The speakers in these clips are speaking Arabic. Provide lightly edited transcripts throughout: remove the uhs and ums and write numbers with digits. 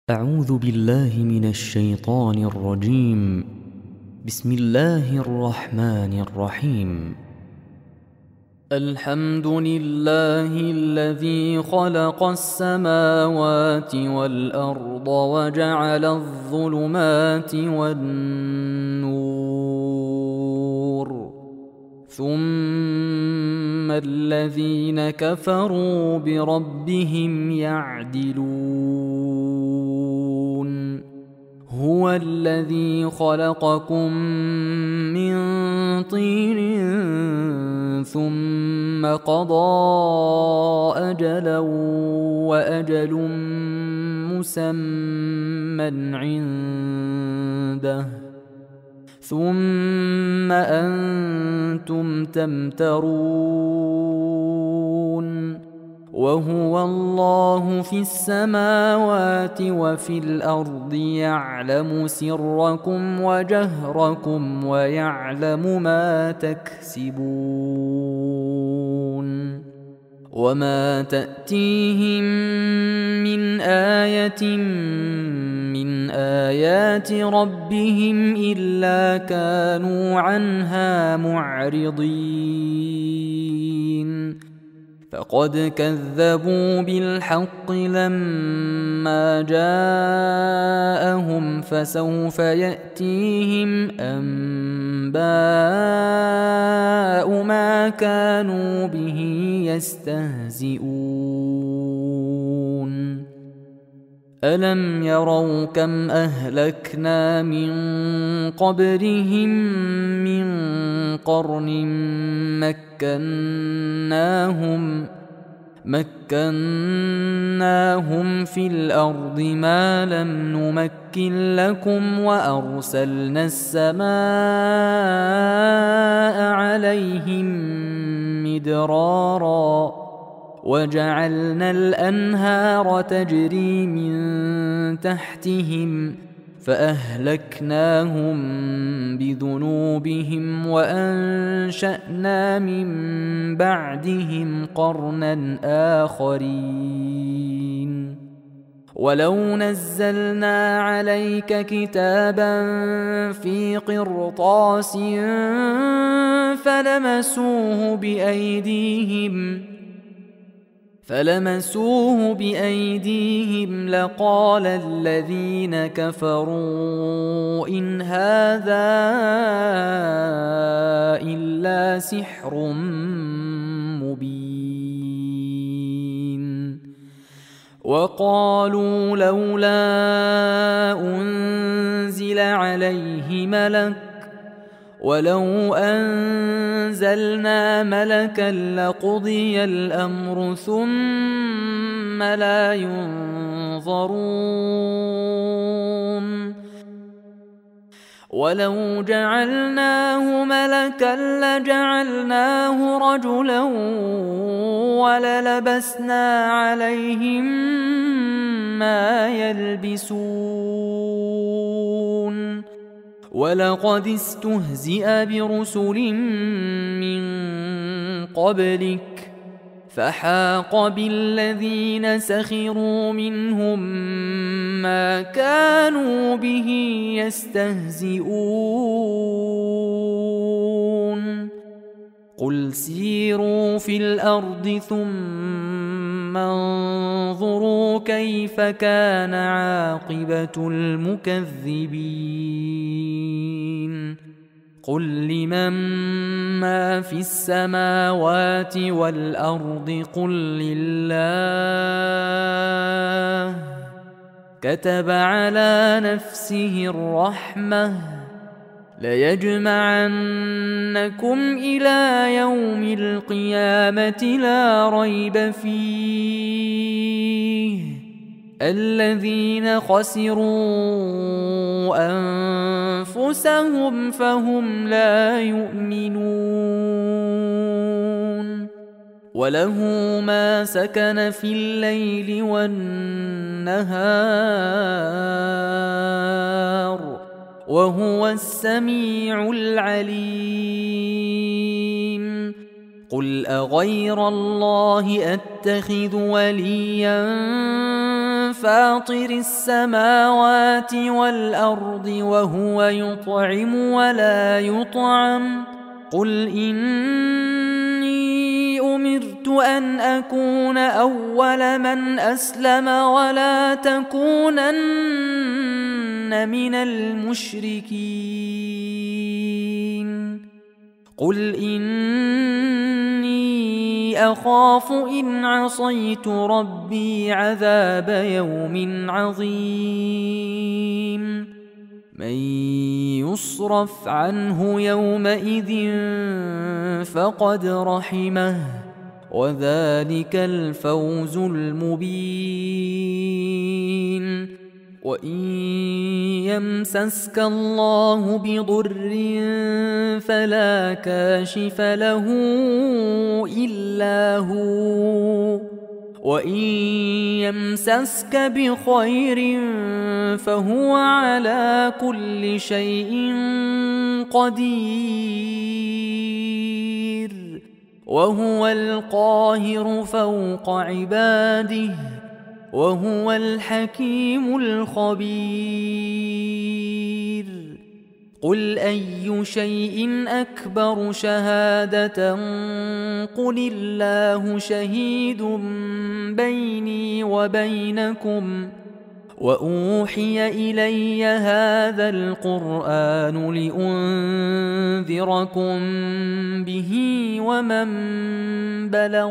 أعوذ بالله من الشيطان الرجيم. بسم الله الرحمن الرحيم. الحمد لله الذي خلق السماوات والأرض وجعل الظلمات والنور، ثم الذين كفروا بربهم يعدلون. هو الذي خلقكم من طين ثم قضى أجلا وأجل مسمى عنده، ثم أنتم تمترون. وهو الله في السماوات وفي الأرض، يعلم سركم وجهركم ويعلم ما تكسبون. وما تأتيهم من آية من آيات ربهم إلا كانوا عنها معرضين. فقد كذبوا بالحق لما جاءهم، فسوف يأتيهم أنباء ما كانوا به يستهزئون. ألم يروا كم أهلكنا من قبلهم من قرن مكناهم في الأرض ما لم نمكن لكم، وأرسلنا السماء عليهم مدرارا، وجعلنا الأنهار تجري من تحتهم، فأهلكناهم بذنوبهم وأنشأنا من بعدهم قرنا آخرين. ولو نزلنا عليك كتابا في قرطاس فلمسوه بأيديهم لقال الذين كفروا إن هذا إلا سحر مبين. وقالوا لولا أنزل عليه ملك، ولو أنزلنا ملكا لقضي الأمر ثم لا ينظرون. ولو جعلناه ملكا لجعلناه رجلا وللبسنا عليهم ما يلبسون. ولقد استهزئ برسل من قبلك، فحاق بالذين سخروا منهم ما كانوا به يستهزئون. قل سيروا في الأرض ثم انظروا كيف كان عاقبة المكذبين. قل لمن ما في السماوات والأرض قل لله. كتب على نفسه الرحمة ليجمعنكم إلى يوم القيامة لا ريب فيه، الذين خسروا أنفسهم فهم لا يؤمنون. وله ما سكن في الليل والنهار، وهو السميع العليم. قل أغير الله أتخذ وليا فاطر السماوات والأرض وهو يطعم ولا يطعم قل إني أمرت أن أكون أول من أسلم ولا تكونن من المشركين قل إني أخاف إن عصيت ربي عذاب يوم عظيم من يصرف عنه يومئذ فقد رحمه وذلك الفوز المبين وإن يمسسك الله بضر فلا كاشف له إلا هو وإن يمسسك بخير فهو على كل شيء قدير وهو القاهر فوق عباده وهو الحكيم الخبير قل أي شيء أكبر شهادة قل الله شهيد بيني وبينكم وأوحي إلي هذا القرآن لأنذركم به ومن بلغ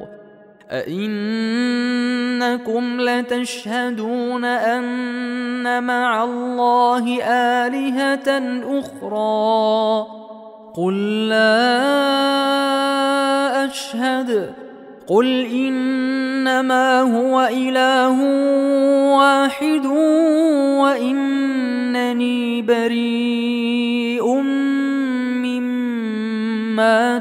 أئنكم لتشهدون أن مع الله آلهة أخرى قل لا أشهد قل إنما هو إله واحد وإنني بريء مما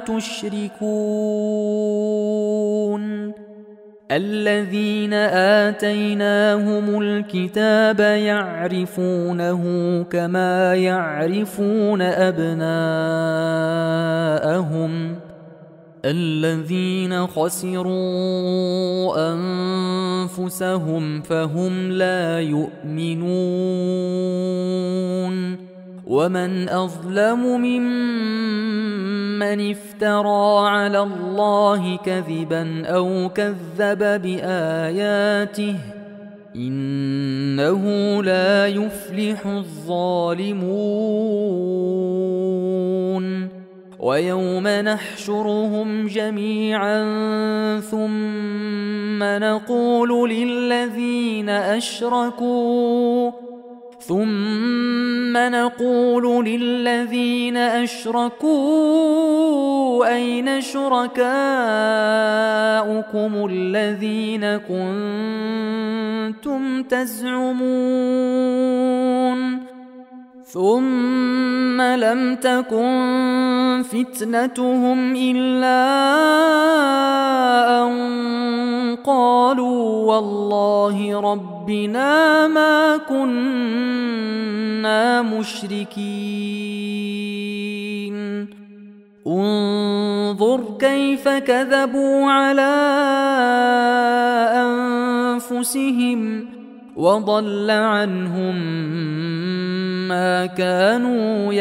تشركون الذين آتيناهم الكتاب يعرفونه كما يعرفون أبناءهم الذين خسروا أنفسهم فهم لا يؤمنون ومن أظلم ممن افترى على الله كذبا أو كذب بآياته إنه لا يفلح الظالمون ويوم نحشرهم جميعا ثم نقول للذين أشركوا أين شركاؤكم الذين كنتم تزعمون ثم لم تكن فتنتهم إلا أن قالوا والله ربنا ما كنا مشركين انظر كيف كذبوا على أنفسهم وضل عنهم ما كانوا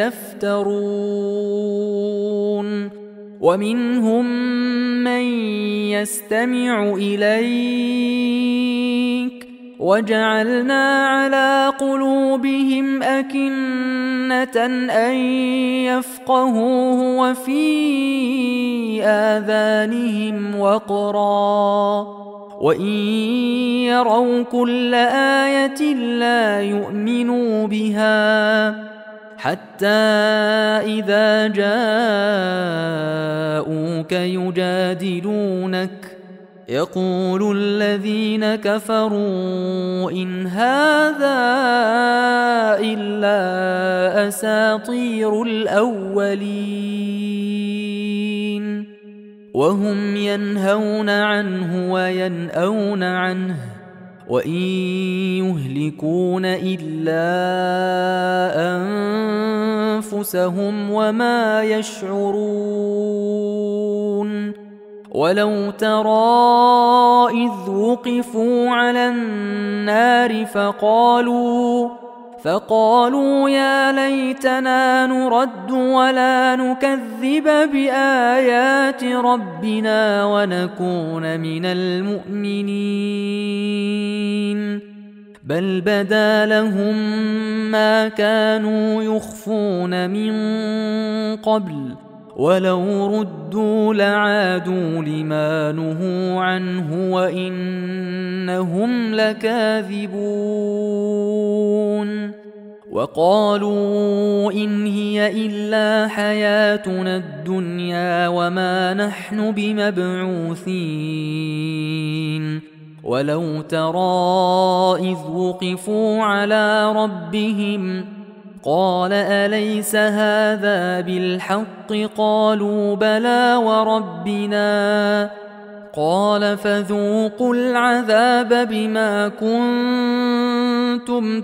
يفترون ومنهم من يستمع إليك وجعلنا على قلوبهم أكنة أن يفقهوه وفي آذانهم وقرا وإن يروا كل آية لا يؤمنوا بها حتى إذا جاءوك يجادلونك يقول الذين كفروا إن هذا إلا أساطير الأولين وهم ينهون عنه وينأون عنه وإن يهلكون إلا أنفسهم وما يشعرون ولو ترى إذ وقفوا على النار فقالوا يا ليتنا نرد ولا نكذب بآيات ربنا ونكون من المؤمنين بل بدا لهم ما كانوا يخفون من قبل ولو ردوا لعادوا لما نهوا عنه وإنهم لكاذبون وقالوا إن هي إلا حياتنا الدنيا وما نحن بمبعوثين ولو ترى إذ وقفوا على ربهم قال أليس هذا بالحق قالوا بلى وربنا قال فذوقوا العذاب بما كنتم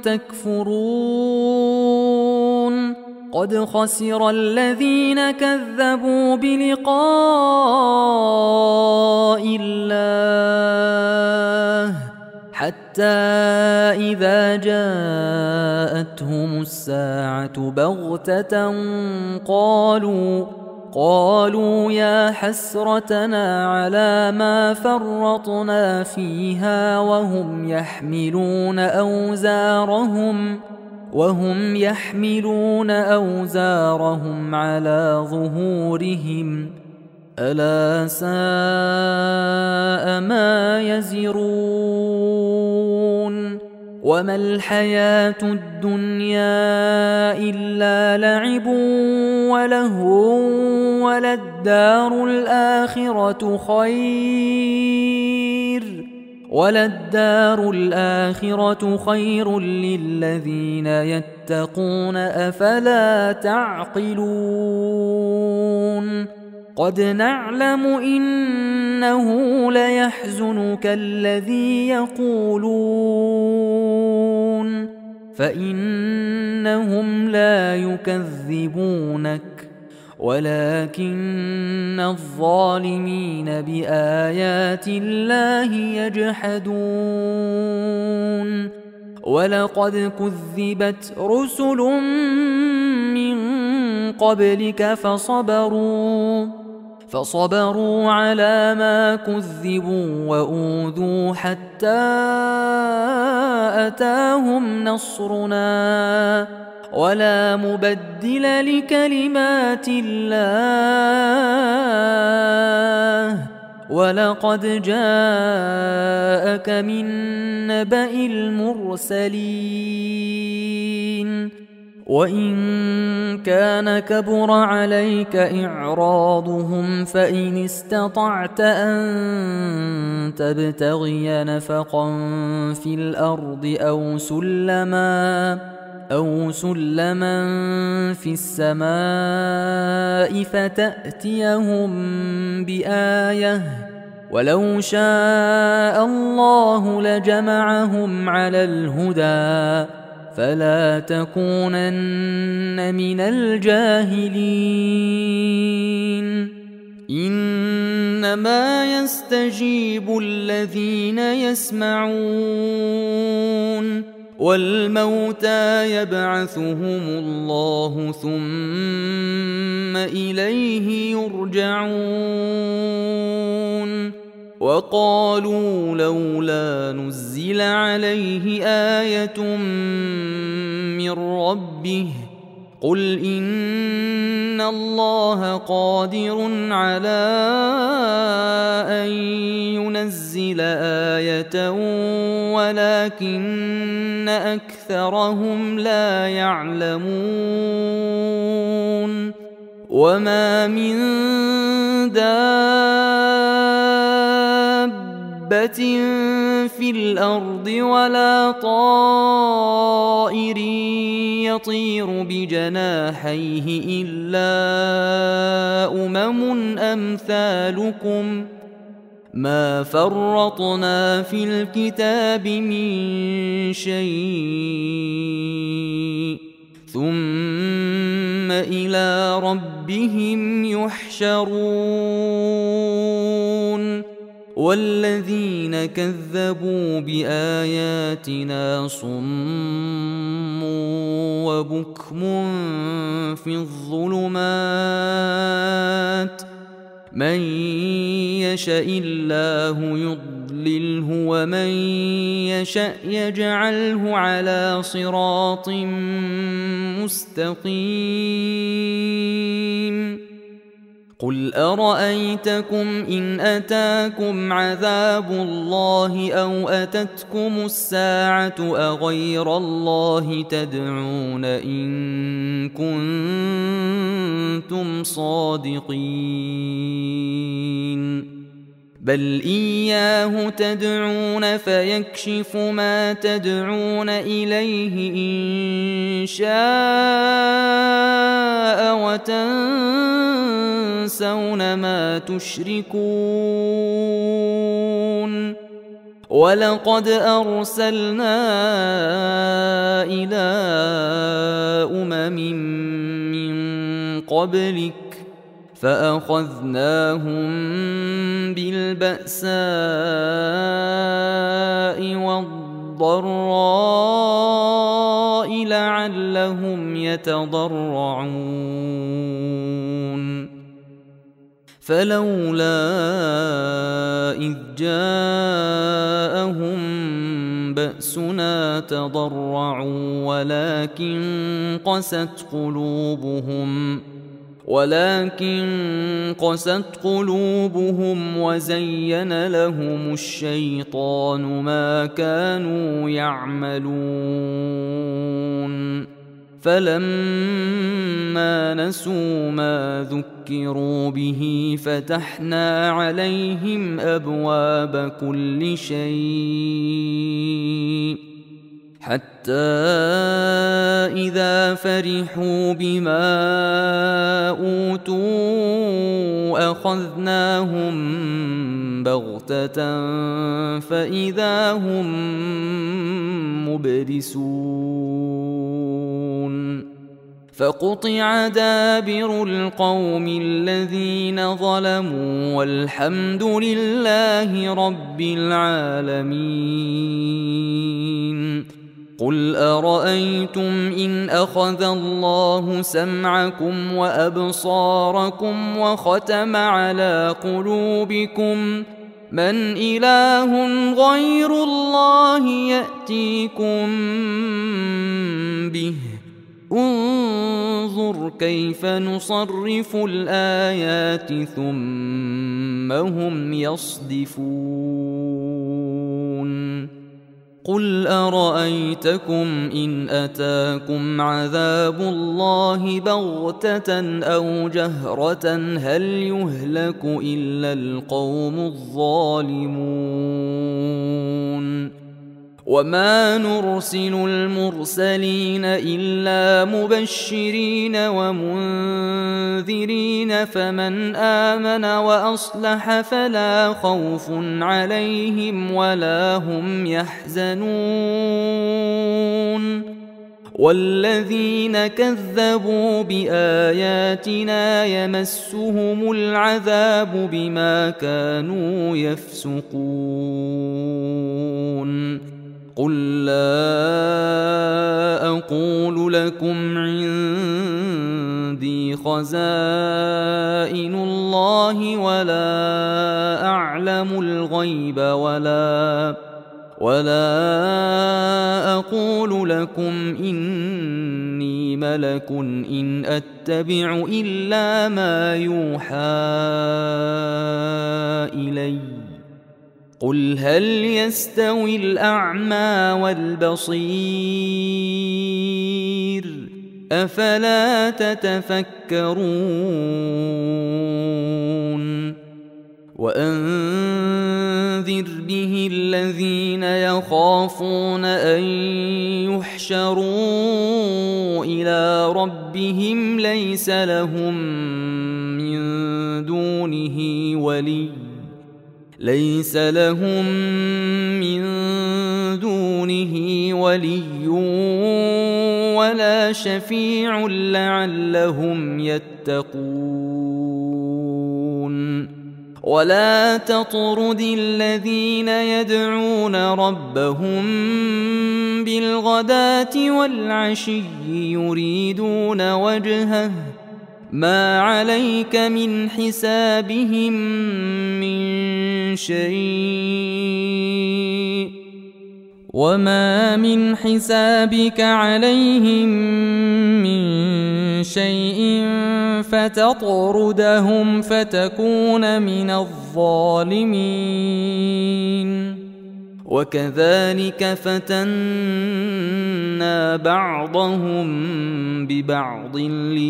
تكفرون قد خسر الذين كذبوا بلقاء الله حتى إذا جاءتهم الساعة بغتة قالوا يا حسرتنا على ما فرطنا فيها وهم يحملون أوزارهم على ظهورهم ألا ساء ما يزرون وما الحياة الدنيا إلا لعب ولهو وللدار الآخرة خير للذين يتقون أفلا تعقلون قد نعلم إنه ليحزنك الذي يقولون فإنهم لا يكذبونك ولكن الظالمين بآيات الله يجحدون ولقد كذبت رسل من قبلك فصبروا على ما كذبوا وأوذوا حتى أتاهم نصرنا ولا مبدل لكلمات الله ولقد جاءك من نبأ المرسلين وإن كان كبر عليك إعراضهم فإن استطعت أن تبتغي نفقا في الأرض أو سلما في السماء فتأتيهم بآية ولو شاء الله لجمعهم على الهدى فلا تكونن من الجاهلين إنما يستجيب الذين يسمعون والموتى يبعثهم الله ثم إليه يرجعون وقالوا لولا نزل عليه آية من ربه قل إن الله قادر على أن ينزل آية ولكن أكثرهم لا يعلمون وما من دابة في الأرض ولا طائر يطير بجناحيه إلا أمثالكم ما فرطنا في الكتاب من شيء ثم إلى ربهم يحشرون والذين كذبوا بآياتنا صم وبكم في الظلمات من يشاء الله يضلله ومن يشاء يجعله على صراط مستقيم قل أرأيتكم إن أتاكم عذاب الله أو أتتكم الساعة أغير الله تدعون إن كنتم صادقين بل إياه تدعون فيكشف ما تدعون إليه إن شاء وتنسون ما تشركون ولقد أرسلنا إلى من قبلك فأخذناهم بالبأساء والضراء لعلهم يتضرعون فلولا إذ جاءهم بأسنا تضرعوا ولكن قست قلوبهم وزين لهم الشيطان ما كانوا يعملون فلما نسوا ما ذكروا به فتحنا عليهم أبواب كل شيء حتى إذا فرحوا بما أوتوا أخذناهم بغتة فإذا هم مبلسون فقطع دابر القوم الذين ظلموا والحمد لله رب العالمين قل أرأيتم إن أخذ الله سمعكم وأبصاركم وختم على قلوبكم من إله غير الله يأتيكم به انظر كيف نصرف الآيات ثم هم يصدفون قل أرأيتكم إن أتاكم عذاب الله بغتة أو جهرة هل يهلك إلا القوم الظالمون وما نرسل المرسلين إلا مبشرين ومنذرين فمن آمن وأصلح فلا خوف عليهم ولا هم يحزنون والذين كذبوا بآياتنا يمسهم العذاب بما كانوا يفسقون قل لا أقول لكم عندي خزائن الله ولا أعلم الغيب ولا أقول لكم إني ملك إن أتبع إلا ما يوحى إلي قل هل يستوي الأعمى والبصير أفلا تتفكرون وأنذر به الذين يخافون أن يحشروا إلى ربهم ليس لهم من دونه ولي ولا شفيع لعلهم يتقون ولا تطرد الذين يدعون ربهم بالغداة والعشي يريدون وجهه ما عليك من حسابهم من شيء وما من حسابك عليهم من شيء فتطردهم فتكون من الظالمين. وكذلك فتنا بعضهم ببعض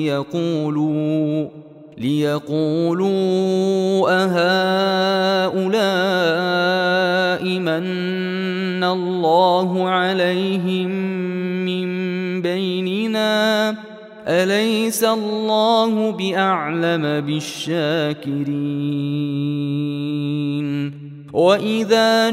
ليقولوا أهؤلاء من الله عليهم من بيننا أليس الله بأعلم بالشاكرين. وإذا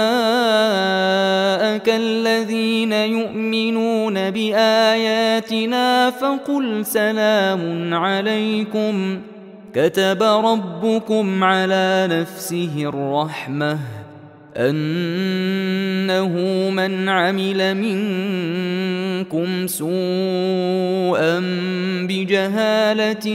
جاءك الذين يؤمنون بآياتنا فقل سلام عليكم كتب ربكم على نفسه الرحمة أنه من عمل منكم سوءا بجهالة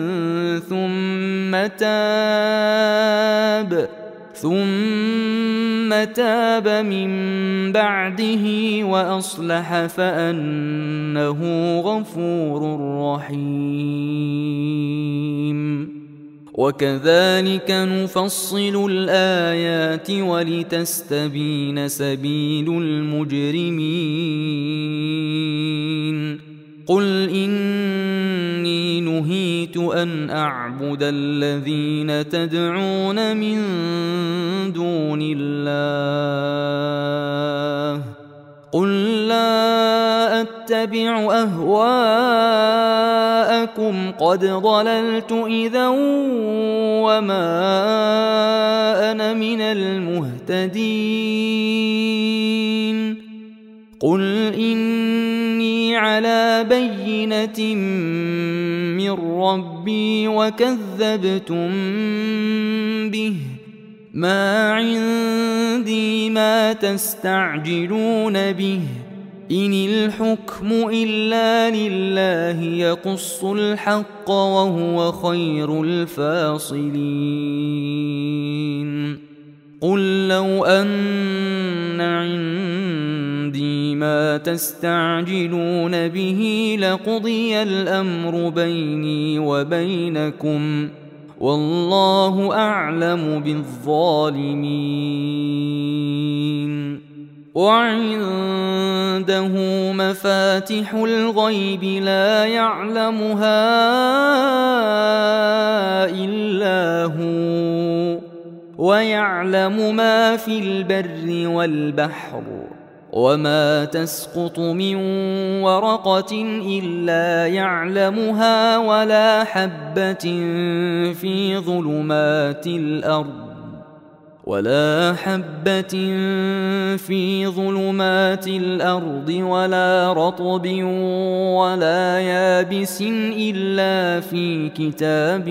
ثم تاب من بعده وأصلح فأنه غفور رحيم. وكذلك نفصل الآيات ولتستبين سبيل المجرمين. قل إني نهيت أن أعبد الذين تدعون من دون الله قل لا أتبع أهواءكم قد ضللت إذا وما أنا من المهتدين. قل إني على بينة من ربي وكذبتم به ما عندي ما تستعجلون به إن الحكم إلا لله يقص الحق وهو خير الفاصلين. قل لو أن عندي ما تستعجلون به لقضي الأمر بيني وبينكم والله أعلم بالظالمين. وعنده مفاتح الغيب لا يعلمها إلا هو ويعلم ما في البر والبحر وما تسقط من ورقة إلا يعلمها ولا حبة في ظلمات الأرض ولا رطب ولا يابس إلا في كتاب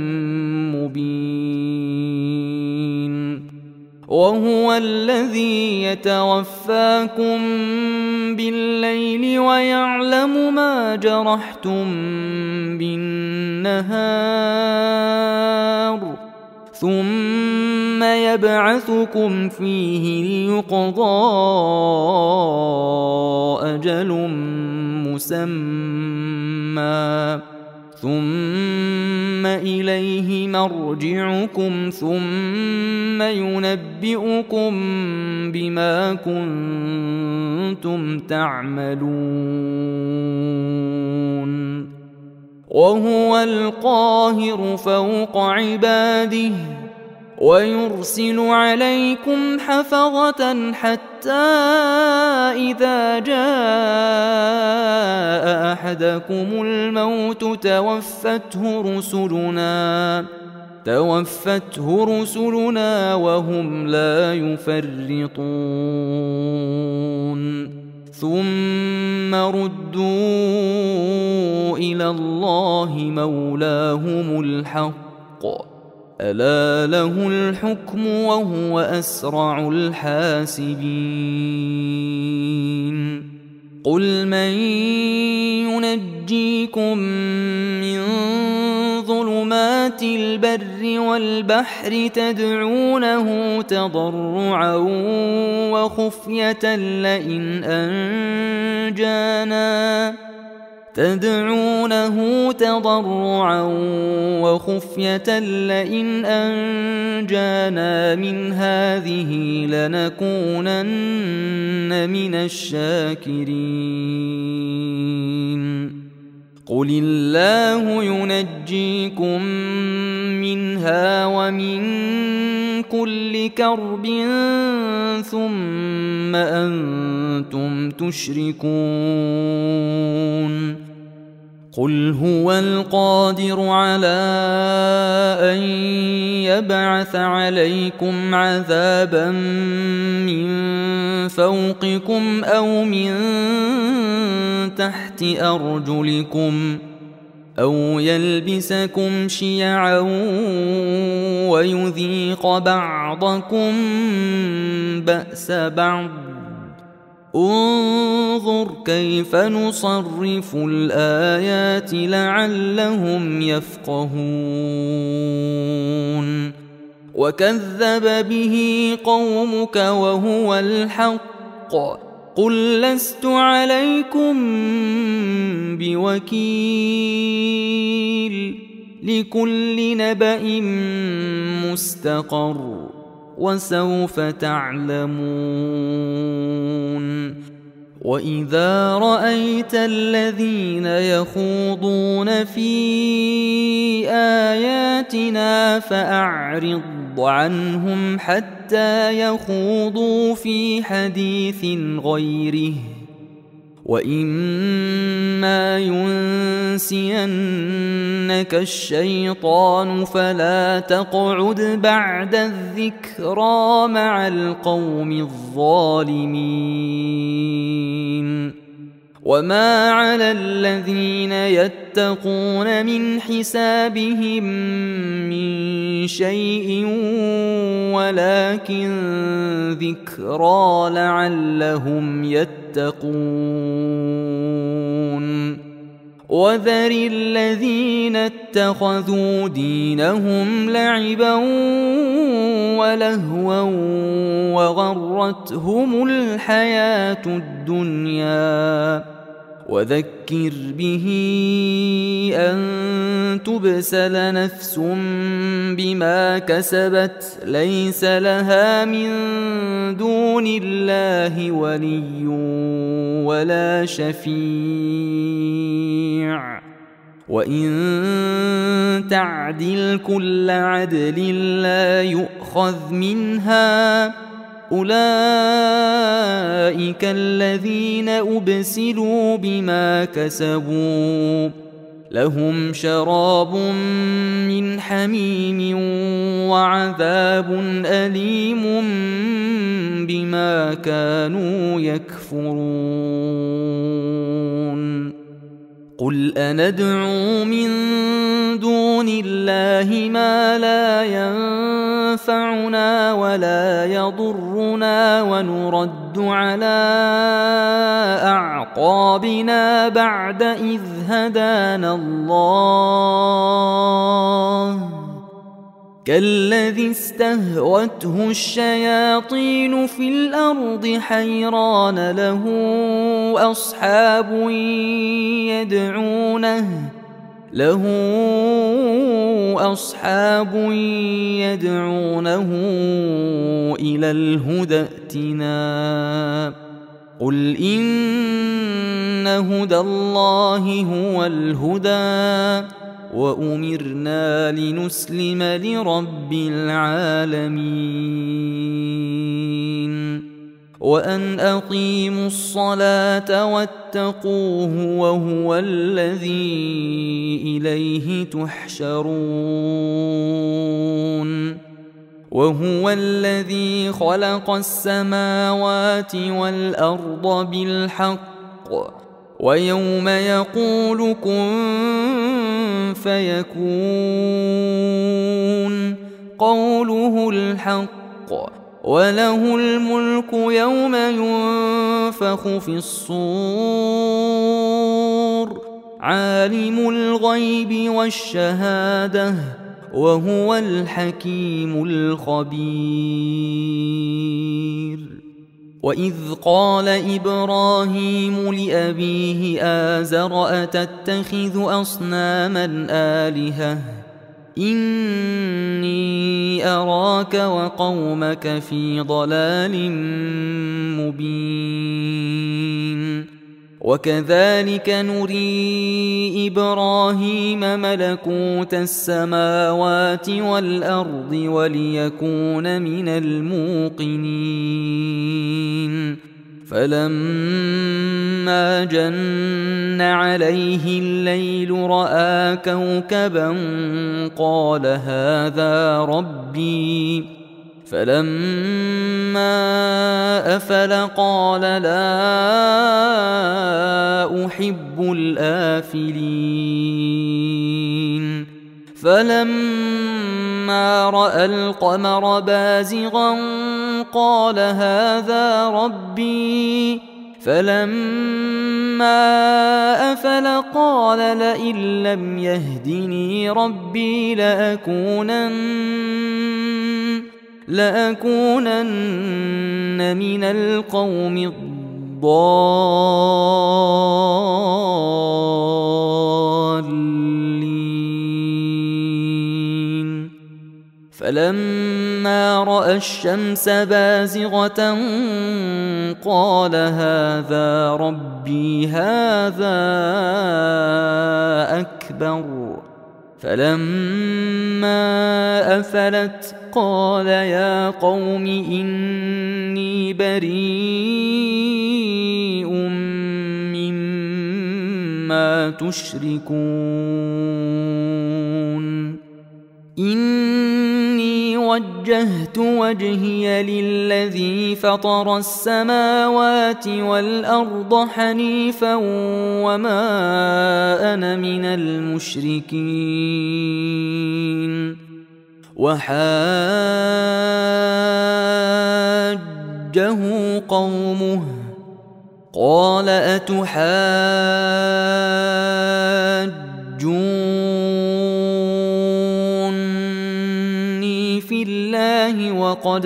مبين. وهو الذي يتوفاكم بالليل ويعلم ما جرحتم بالنهار ثم يبعثكم فيه ليقضى أجل مسمى ثم إليه مرجعكم ثم ينبئكم بما كنتم تعملون. وهو القاهر فوق عباده ويرسل عليكم حفظة حتى إذا جاء أحدكم الموت توفته رسلنا وهم لا يفرطون. ثم ردوا إلى الله مولاهم الحق ألا له الحكم وهو أسرع الحاسبين قل من ينجيكم من ظلمات البر والبحر تدعونه تضرعا وخفية لئن أنجانا من هذه لنكونن من الشاكرين قل الله ينجيكم منها ومن كل كرب ثم أنتم تشركون قل هو القادر على أن يبعث عليكم عذابا من فوقكم أو من تحت أرجلكم أو يلبسكم شيعا ويذيق بعضكم بأس بعض انظر كيف نصرف الآيات لعلهم يفقهون وكذب به قومك وهو الحق قل لست عليكم بوكيل لكل نبأ مستقر وسوف تعلمون وإذا رأيت الذين يخوضون في آياتنا فأعرض عنهم حتى يخوضوا في حديث غيره وإما ينسينك الشيطان فلا تقعد بعد الذكرى مع القوم الظالمين وما على الذين يتقون من حسابهم من شيء ولكن ذكرى لعلهم يتقون وذر الذين اتخذوا دينهم لعبا ولهوا وغرتهم الحياة الدنيا وذكر به أن تبسل نفس بما كسبت ليس لها من دون الله ولي ولا شفيع وإن تعدل كل عدل لا يؤخذ منها أولئك الذين أبسلوا بما كسبوا لهم شراب من حميم وعذاب أليم بما كانوا يكفرون قل أندعو من دون الله ما لا ينفعنا ولا يضرنا ونرد على أعقابنا بعد إذ هدانا الله كالذي استهوته الشياطين في الأرض حيران له أصحاب يدعونه إلى الهدى ائتنا قل إن هدى الله هو الهدى وأمرنا لنسلم لرب العالمين وأن أقيموا الصلاة واتقوه وهو الذي إليه تحشرون وهو الذي خلق السماوات والأرض بالحق ويوم يقول كن فيكون قوله الحق وله الملك يوم ينفخ في الصور عالم الغيب والشهادة وهو الحكيم الخبير. وإذ قال إبراهيم لأبيه آزر أتتخذ أصناما آلهة إني أراك وقومك في ضلال مبين. وكذلك نري إبراهيم ملكوت السماوات والأرض وليكون من الموقنين. فلما جن عليه الليل رأى كوكبا قال هذا ربي فلما أفل قال لا أحب الآفلين. فلما رأى القمر بازغا قال هذا ربي فلما أفل قال لئن لم يهدني ربي لأكونن من القوم الضالين. فلما رأى الشمس بازغة قال هذا ربي هذا أكبر. فلما أفلت قال يا قوم إني بريء مما تشركون. إني وجهت وجهي للذي فطر السماوات والأرض حنيفا وما أنا من المشركين. وحاجه قومه قال أتحاجوني في الله وقد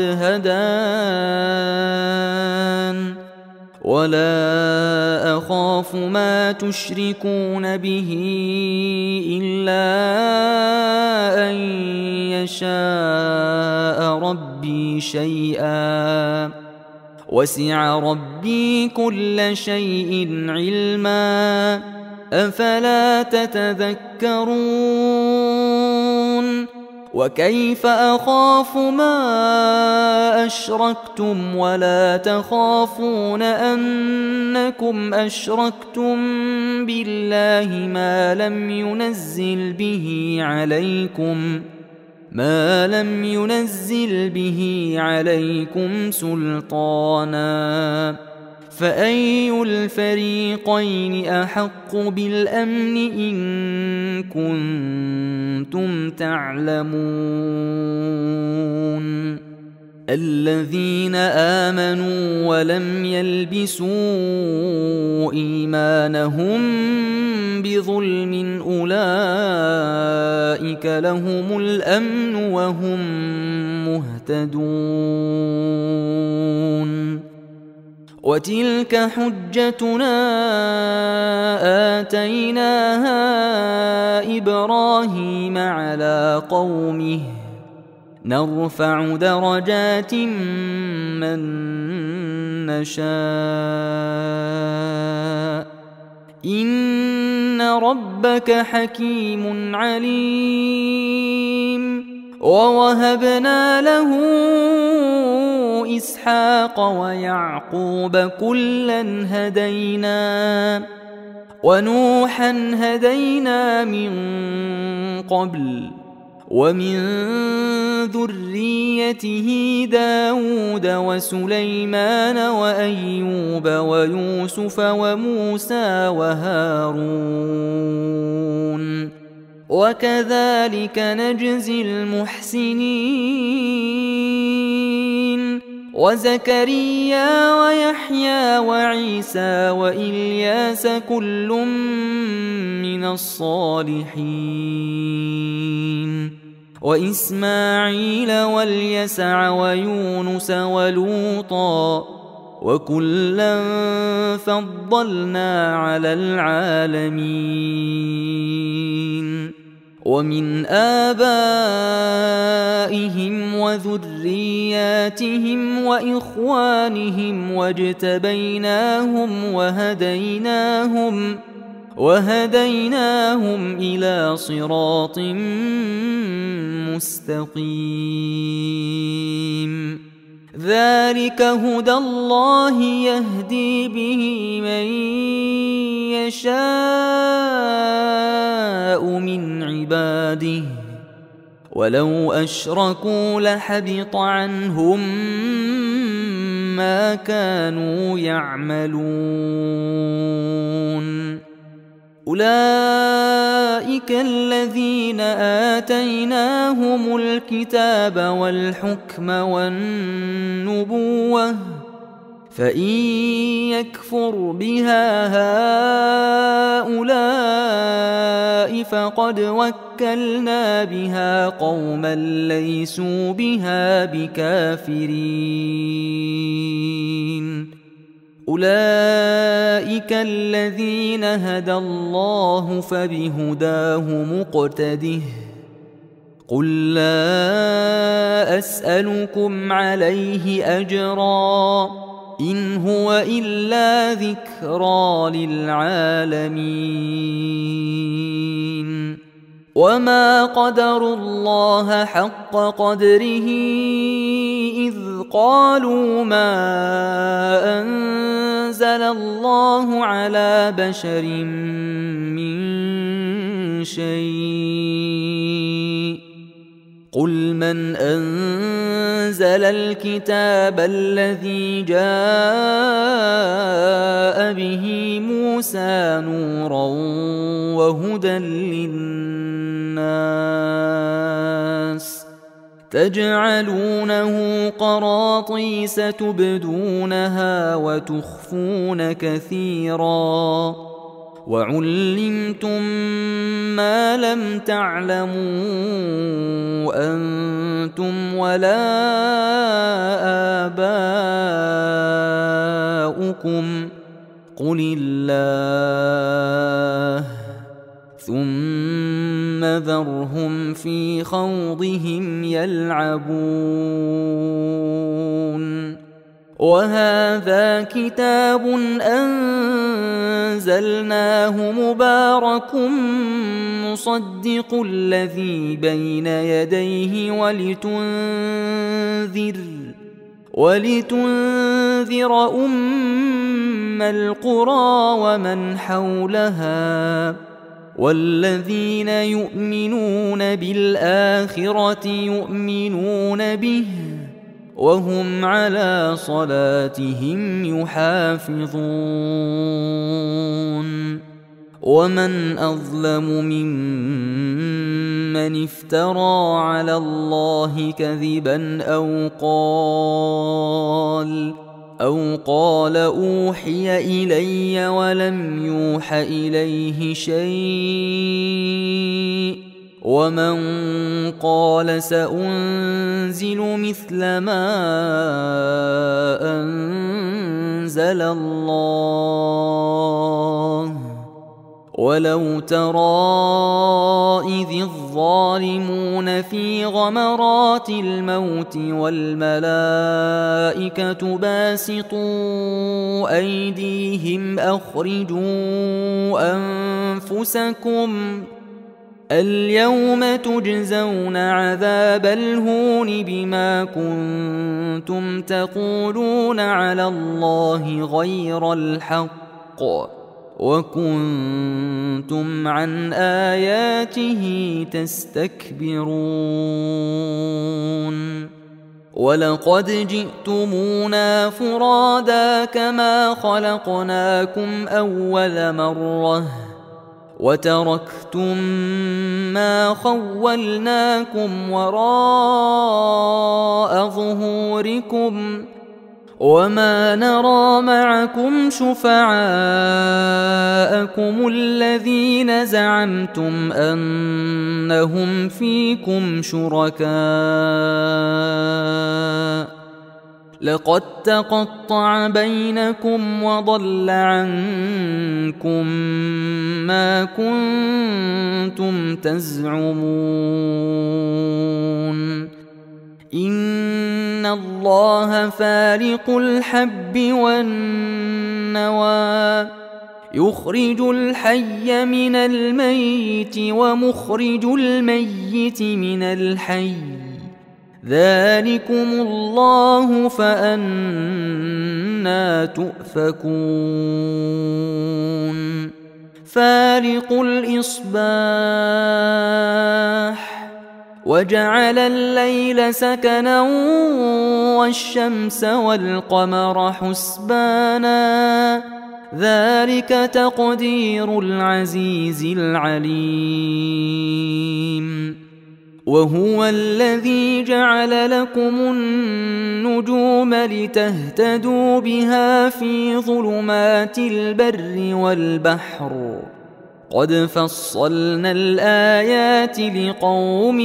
هدان ولا أخاف ما تشركون به إلا أن يشاء ربي شيئا وسع ربي كل شيء علما أفلا تتذكرون. وكيف أخاف ما أشركتم ولا تخافون أنكم أشركتم بالله ما لم ينزل به عليكم سلطانا فأي الفريقين أحق بالأمن إن كنتم تعلمون. الذين آمنوا ولم يلبسوا إيمانهم بظلم أولئك لهم الأمن وهم مهتدون. وتلك حجتنا آتيناها إبراهيم على قومه نرفع درجات من نشاء إن ربك حكيم عليم. ووهبنا له إسحاق ويعقوب كلا هدينا ونوحا هدينا من قبل ومن ذريته داود وسليمان وأيوب ويوسف وموسى وهارون وكذلك نجزي المحسنين. وزكريا ويحيى وعيسى وإلياس كل من الصالحين، وإسماعيل واليسع ويونس ولوطا، وكلا فضلنا على العالمين. ومن آبائهم وذرياتهم وإخوانهم واجتبيناهم وهديناهم إلى صراط مستقيم. ذلك هدى الله يهدي به من يشاء من عباده، ولو أشركوا لحبط عنهم ما كانوا يعملون. أولئك الذين آتيناهم الكتاب والحكم والنبوة، فإن يكفر بها هؤلاء فقد وكلنا بها قوما ليسوا بها بكافرين. أولئك الذين هدى الله فبهداه مقتده. قل لا أسألكم عليه أجرا إن هو إلا ذكرى للعالمين. وما قدروا الله حق قدره إذ قالوا ما أنزل الله على بشر من شيء. قل من أنزل الكتاب الذي جاء به موسى نورا وهدى للناس، تجعلونه قراطيس تبدونها وتخفون كثيرا، وعلمتم ما لم تعلموا أنتم ولا آباؤكم، قل الله ثم ذرهم في خوضهم يلعبون. وهذا كتاب أنزلناه مبارك مصدق الذي بين يديه ولتنذر أم القرى ومن حولها، والذين يؤمنون بالآخرة يؤمنون به وهم على صلاتهم يحافظون. ومن أظلم ممن افترى على الله كذبا أو قال أوحي إلي ولم يوح إليه شيء، ومن قال سأنزل مثل ما أنزل الله. ولو ترى إذ الظالمون في غمرات الموت والملائكة باسطوا أيديهم أخرجوا أنفسكم اليوم تجزون عذاب الهون بما كنتم تقولون على الله غير الحق وكنتم عن آياته تستكبرون. ولقد جئتمونا فرادا كما خلقناكم أول مرة وتركتم ما خولناكم وراء ظهوركم وما نرى معكم شفعاءكم الذين زعمتم أنهم فيكم شركاء لقد تقطع بينكم وضل عنكم ما كنتم تزعمون إن الله فالق الحب والنوى يخرج الحي من الميت ومخرج الميت من الحي ذلكم الله فأنى تؤفكون فالق الإصباح وجعل الليل سكنا والشمس والقمر حسبانا ذلك تقدير العزيز العليم وهو الذي جعل لكم النجوم لتهتدوا بها في ظلمات البر والبحر قد فصلنا الآيات لقوم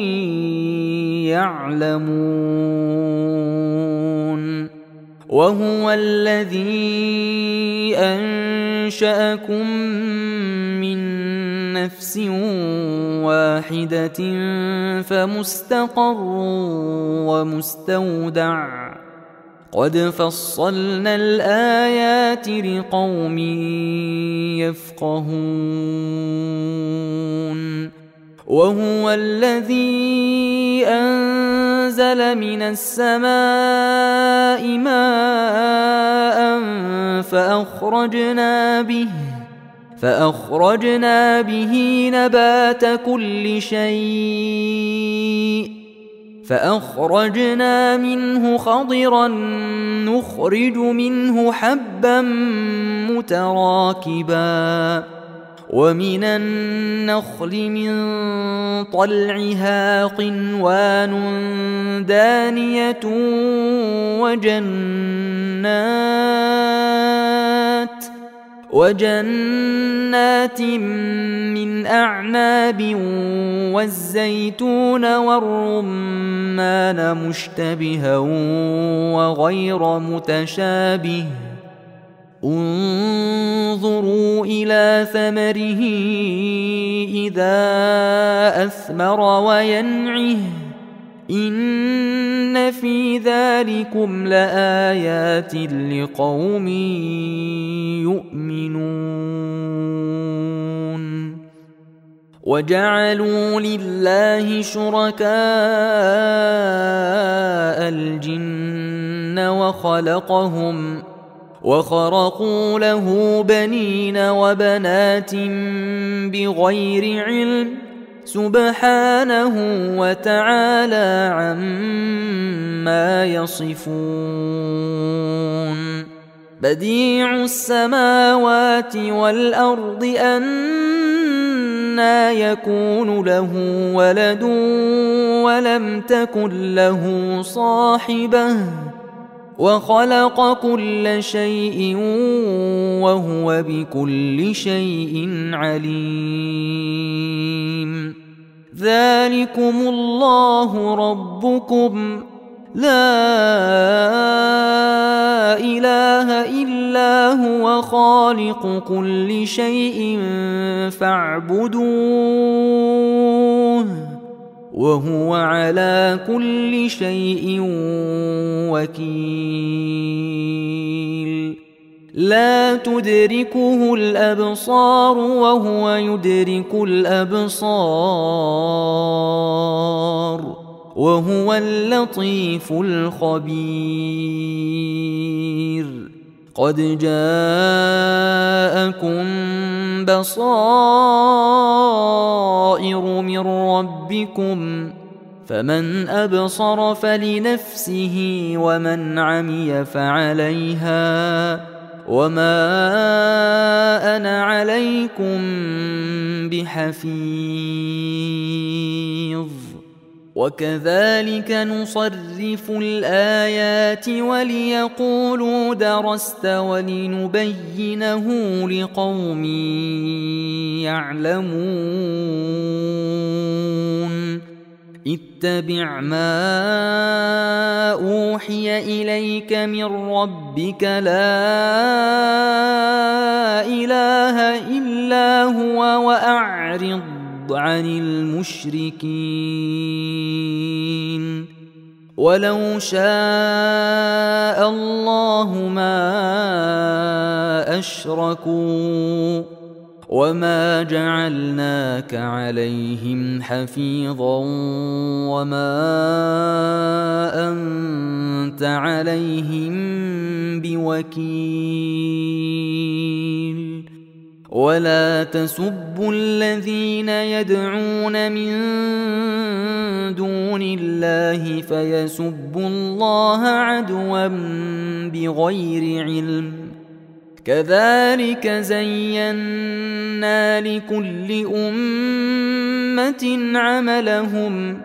يعلمون وهو الذي أنشأكم من نفس واحدة فمستقر ومستودع قد فصلنا الآيات لقوم يفقهون وهو الذي أنزل من السماء ماء فأخرجنا به نبات كل شيء فأخرجنا منه خضرا نخرج منه حبا متراكبا ومن النخل من طلعها قنوان دانية وجنات من أعناب والزيتون والرمان مشتبها وغير متشابه انظروا إلى ثمره إذا أثمر وينعه إن في ذلكم لآيات لقوم يؤمنون وجعلوا لله شركاء الجن وخرقوا له بنين وبنات بغير علم سبحانه وتعالى عما يصفون بديع السماوات والأرض أنى يكون له ولد ولم تكن له صاحبة وخلق كل شيء وهو بكل شيء عليم ذلكم الله ربكم لا إله إلا هو خالق كل شيء فاعبدوه وهو على كل شيء وكيل لا تدركه الأبصار وهو يدرك الأبصار وهو اللطيف الخبير قد جاءكم بصائر من ربكم فمن أبصر فلنفسه ومن عمي فعليها وما أنا عليكم بحفيظ وكذلك نصرف الآيات وليقولوا درست ولنبينه لقوم يعلمون اتبع ما أوحي إليك من ربك لا إله إلا هو وأعرض عن المشركين ولو شاء الله ما أشركوا وما جعلناك عليهم حفيظا وما أنت عليهم بوكيل ولا تسبوا الذين يدعون من دون الله فيسبوا الله عدوا بغير علم كذلك زينا لكل أمة عملهم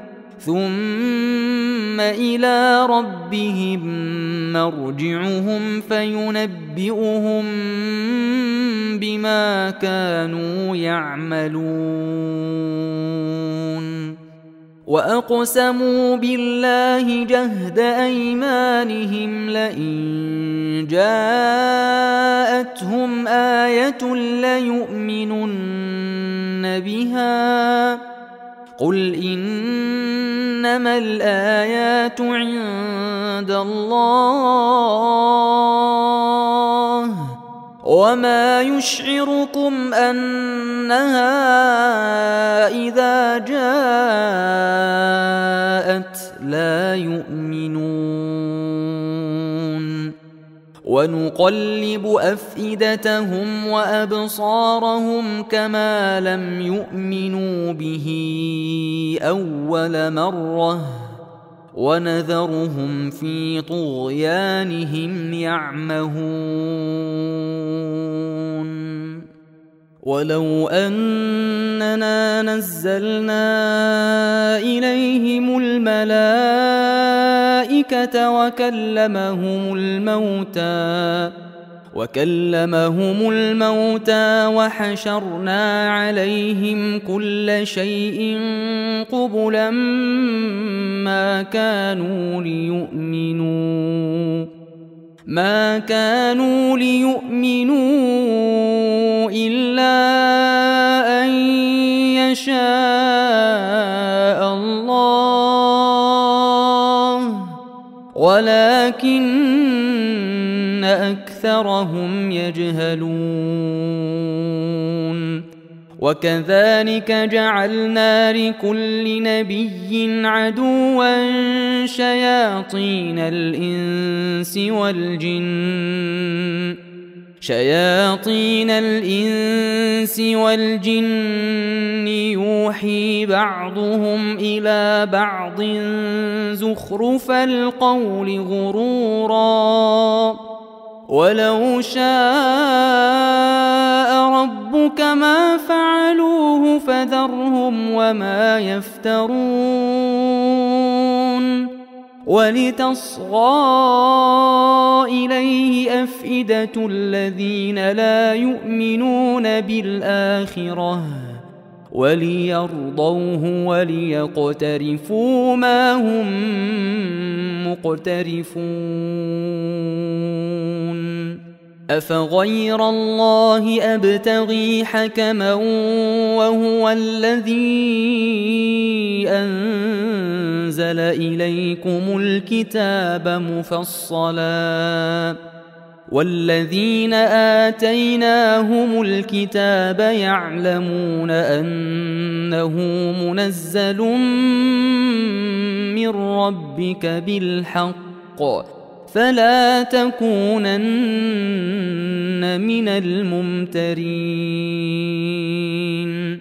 ثم إلى ربهم مرجعهم فينبئهم بما كانوا يعملون وأقسموا بالله جهد أيمانهم لئن جاءتهم آية ليؤمنن بها قل إنما الآيات عند الله وما يشعركم أنها إذا جاءت لا يؤمنون ونقلب أفئدتهم وأبصارهم كما لم يؤمنوا به أول مرة ونذرهم في طغيانهم يعمهون ولو أننا نزلنا إليهم الملائكة وكلمهم الموتى وحشرنا عليهم كل شيء قبلا ما كانوا ليؤمنوا إلا أن يشاء الله ولكن أكثرهم يجهلون وكذلك جعلنا لكل نبي عدوا شياطين الإنس والجن يوحي بعضهم إلى بعض زخرف القول غرورا ولو شاء ربك ما فعلوه فذرهم وما يفترون ولتصغى إليه أفئدة الذين لا يؤمنون بالآخرة وليرضوه وليقترفوا ما هم مقترفون أفغير الله أبتغي حكما وهو الذي أنزل إليكم الكتاب مفصلا والذين آتيناهم الكتاب يعلمون أنه منزل من ربك بالحق فلا تكونن من الممترين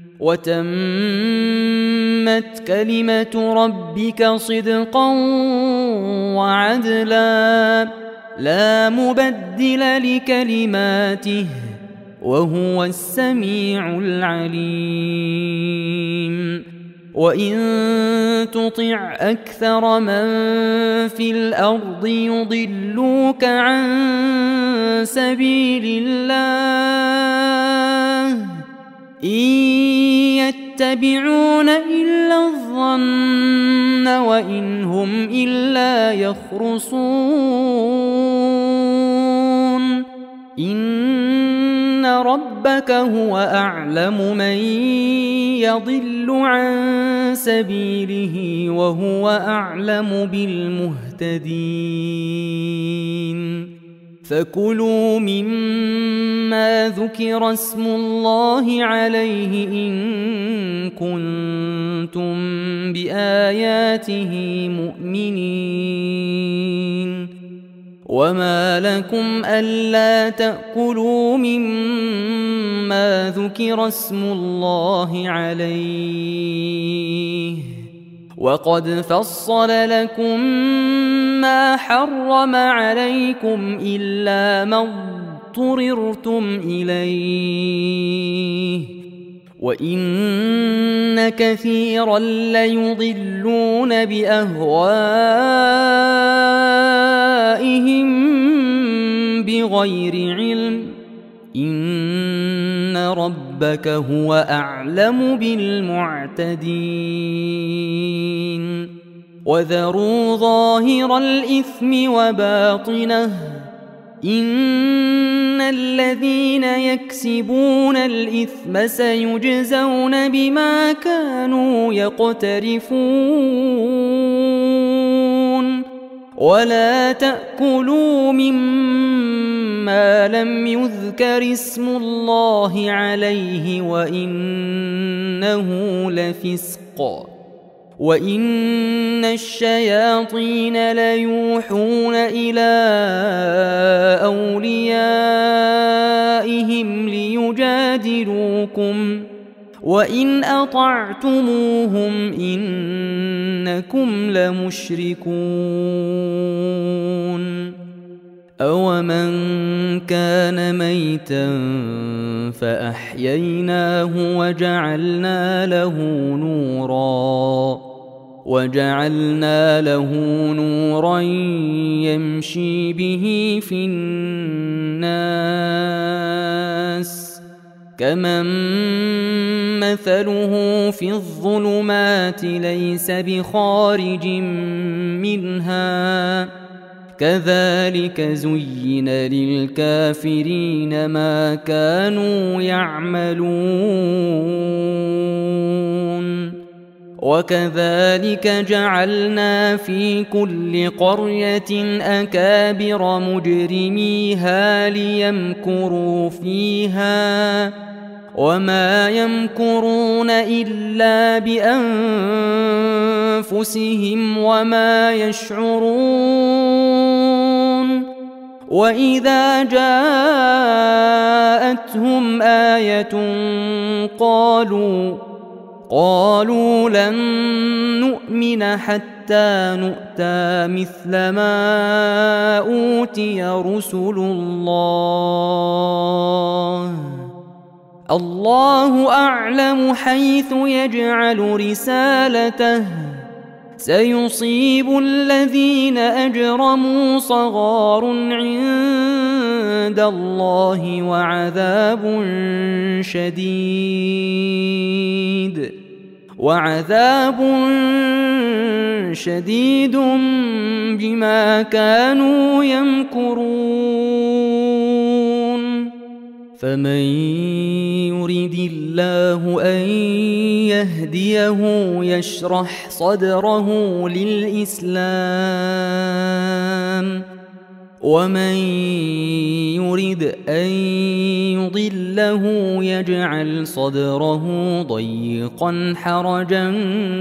وتمت كلمة ربك صدقا وعدلا لا مبدل لكلماته وهو السميع العليم وإن تطع أكثر من في الأرض يضلوك عن سبيل الله إن يتبعون إلا الظن وإن هم إلا يخرصون إن ربك هو أعلم من يضل عن سبيله وهو أعلم بالمهتدين فكلوا مما ذكر اسم الله عليه إن كنتم بآياته مؤمنين وما لكم ألا تأكلوا مما ذكر اسم الله عليه وقد فصل لكم ما حرم عليكم إلا ما اضطررتم إليه وإن كثيرا ليضلون بأهوائهم بغير علم إن ربك هو أعلم بالمعتدين وذروا ظاهر الإثم وباطنه إن الذين يكسبون الإثم سيجزون بما كانوا يقترفون ولا تأكلوا مما لم يذكر اسم الله عليه وإنه لفسق وإن الشياطين ليوحون إلى أوليائهم ليجادلوكم وإن أطعتموهم إنكم لمشركون أومن كان ميتا فأحييناه وجعلنا له نورا يمشي به في الناس كمن مثله في الظلمات ليس بخارج منها كذلك زين للكافرين ما كانوا يعملون وكذلك جعلنا في كل قرية أكابر مجرميها ليمكروا فيها وما يمكرون إلا بأنفسهم وما يشعرون وإذا جاءتهم آية قالوا لن نؤمن حتى نؤتى مثل ما أوتي رسل الله أعلم حيث يجعل رسالته سيصيب الذين أجرموا صغار عند الله وعذاب شديد بما كانوا يمكرون فمن يرد الله أن يهديه يشرح صدره للإسلام ومن يرد أن يضله يجعل صدره ضيقا حرجا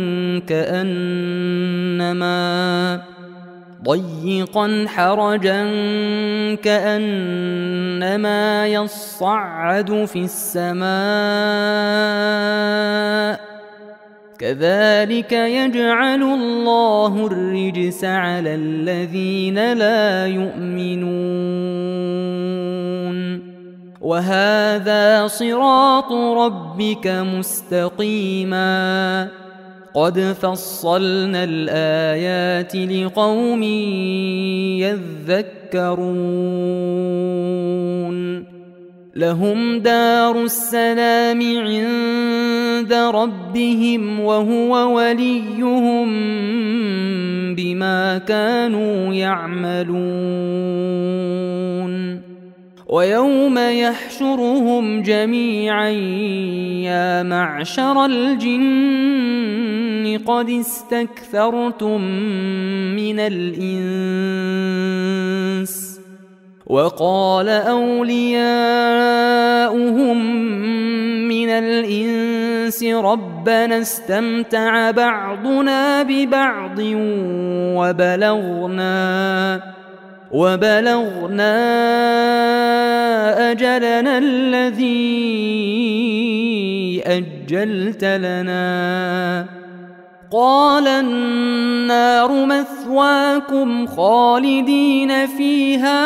كأنما يصعد في السماء كذلك يجعل الله الرجس على الذين لا يؤمنون وهذا صراط ربك مستقيما قد فصلنا الآيات لقوم يذكرون لهم دار السلام عند ربهم وهو وليهم بما كانوا يعملون ويوم يحشرهم جميعا يا معشر الجن قد استكثرتم من الإنس وقال أولياؤهم من الإنس ربنا استمتع بعضنا ببعض وبلغنا أجلنا الذي أجلت لنا قال النار مثواكم خالدين فيها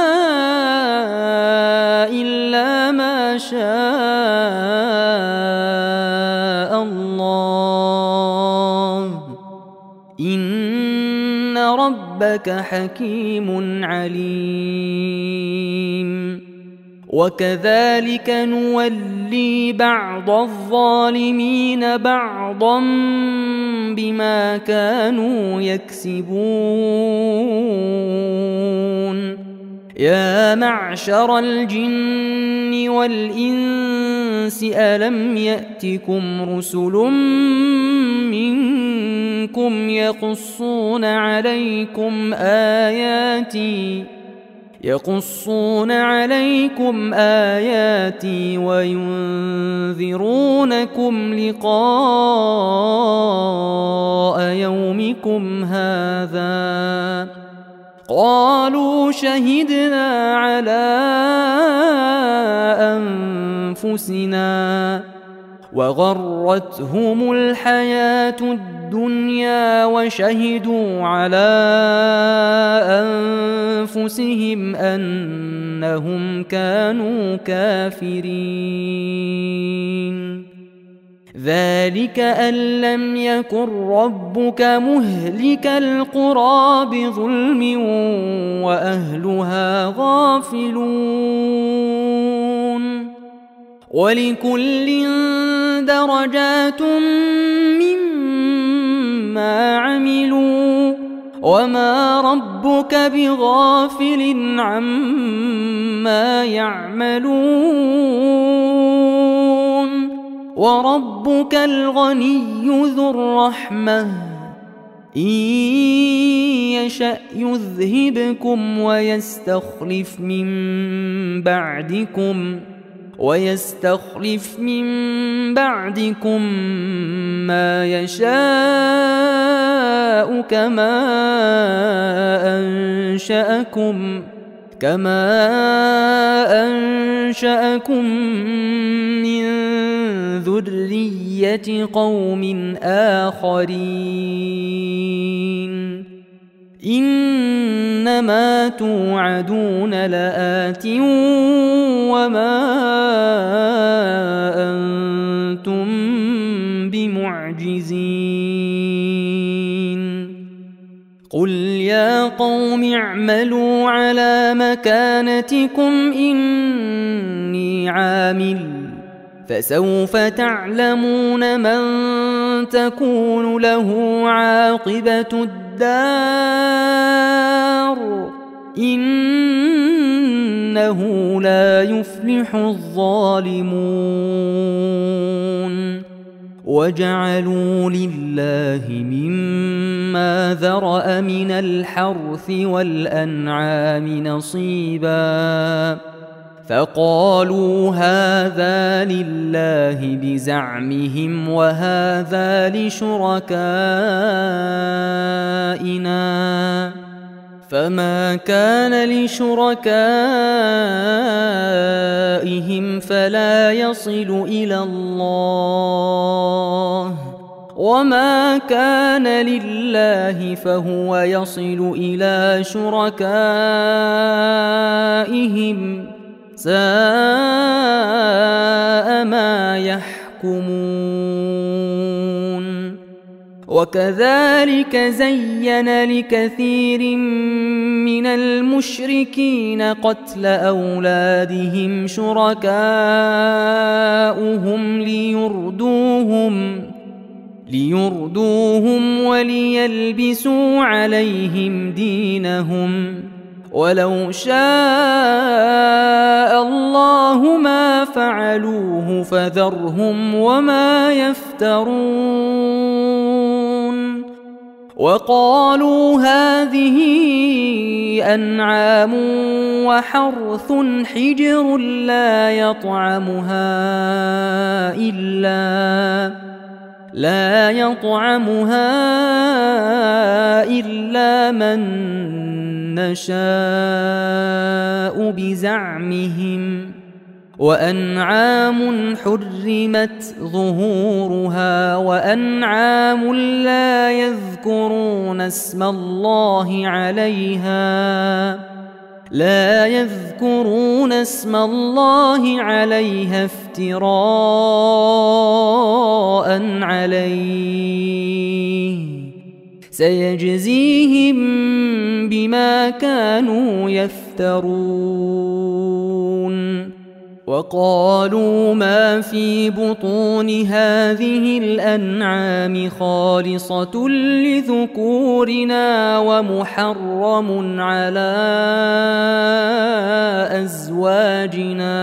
إلا ما شاء الله إن ربك حكيم عليم وكذلك نولي بعض الظالمين بعضا بما كانوا يكسبون يا معشر الجن والإنس ألم يأتكم رسل منكم يقصون عليكم آياتي وينذرونكم لقاء يومكم هذا قالوا شهدنا على أنفسنا وغرتهم الحياة الدنيا وشهدوا على أنفسهم أنهم كانوا كافرين ذلك أن لم يكن ربك مهلك القرى بظلم وأهلها غافلون ولكل درجات مما عملوا وما ربك بغافل عما يعملون وربك الغني ذو الرحمة إن يشأ يذهبكم ويستخلف من بعدكم ما يشاء كما أنشأكم من ذرية قوم آخرين إنما توعدون لآت وما أنتم بمعجزين قل يا قوم اعملوا على مكانتكم إني عامل فسوف تعلمون من تكون له عاقبة الدار إنه لا يفلح الظالمون وجعلوا لله مما ذرأ من الحرث والأنعام نصيبا فقالوا هذا لله بزعمهم وهذا لشركائنا فما كان لشركائهم فلا يصل إلى الله وما كان لله فهو يصل إلى شركائهم ساء ما يحكمون وكذلك زين لكثير من المشركين قتل أولادهم شركاؤهم ليردوهم وليلبسوا عليهم دينهم ولو شاء الله ما فعلوه فذرهم وما يفترون وقالوا هذه أنعام وحرث حجر لا يطعمها إلا من نشاء بزعمهم وأنعام حرمت ظهورها وأنعام لا يذكرون اسم الله عليها افتراء عليه سيجزيهم بما كانوا يفترون وقالوا ما في بطون هذه الأنعام خالصة لذكورنا ومحرم على أزواجنا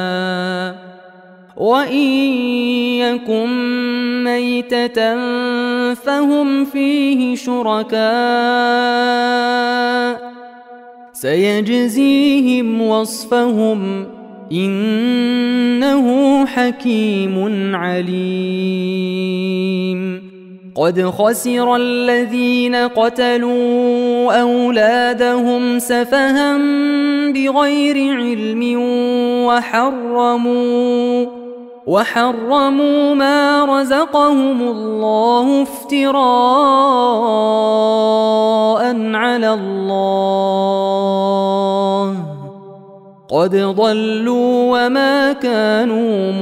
وإن يكن ميتة فهم فيه شركاء سيجزيهم وصفهم إنه حكيم عليم قد خسر الذين قتلوا أولادهم سفها بغير علم وحرموا ما رزقهم الله افتراء على الله قد ضلوا وما كانوا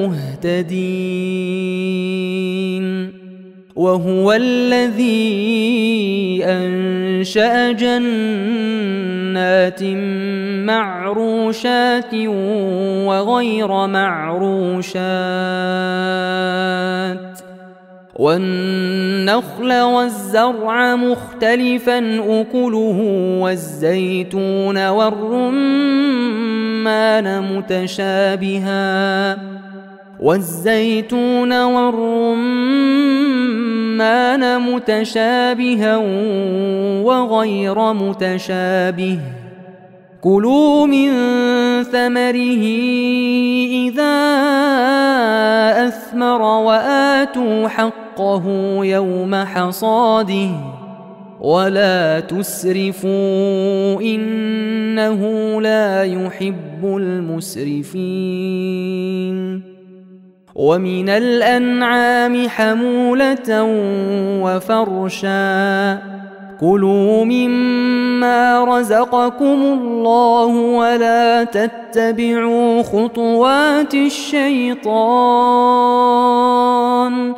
مهتدين وهو الذي أنشأ جنات معروشات وغير معروشات والنخل والزرع مختلفا أكله والزيتون والرمان متشابها وغير متشابه كلوا من ثمره إذا أثمر وآتوا حقه يوم حصاده ولا تسرفوا إنه لا يحب المسرفين ومن الأنعام حمولة وفرشا كلوا مما رزقكم الله ولا تتبعوا خطوات الشيطان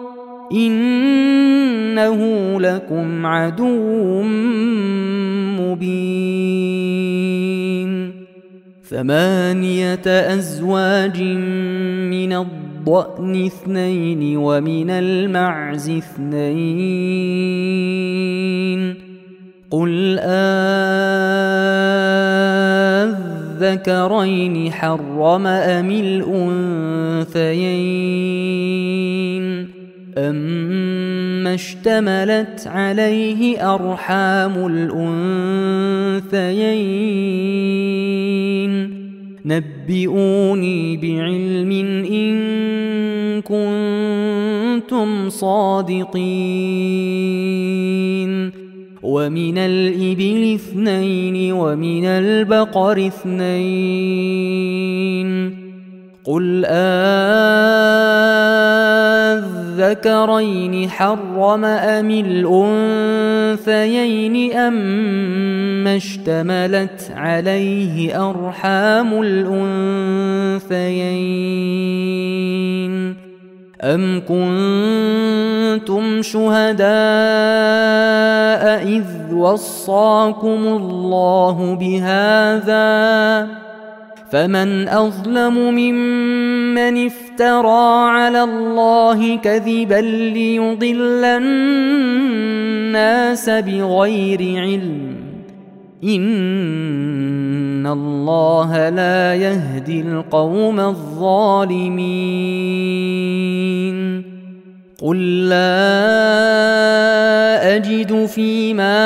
إنه لكم عدو مبين 8 أزواج من الضأن 2 ومن المعز 2 قل أذكرين حرم أم الأنثيين أما اشتملت عليه أرحام الأنثيين نبئوني بعلم إن كنتم صادقين ومن الإبل 2 ومن البقر 2 قل الذكرين حرم أم الأنثيين أما اشتملت عليه أرحام الأنثيين أم كنتم شهداء إذ وصاكم الله بهذا فمن أظلم ممن افترى على الله كذبا ليضل الناس بغير علم إن الله لا يهدي القوم الظالمين قل لا أجد فيما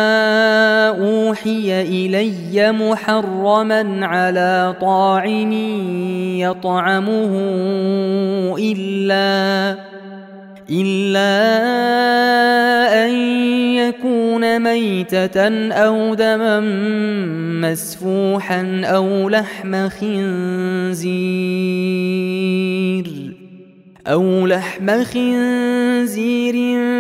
أوحي إلي محرما على طاعم يطعمه إلا أن يكون ميتة أو دما مسفوحا أو لحم خنزير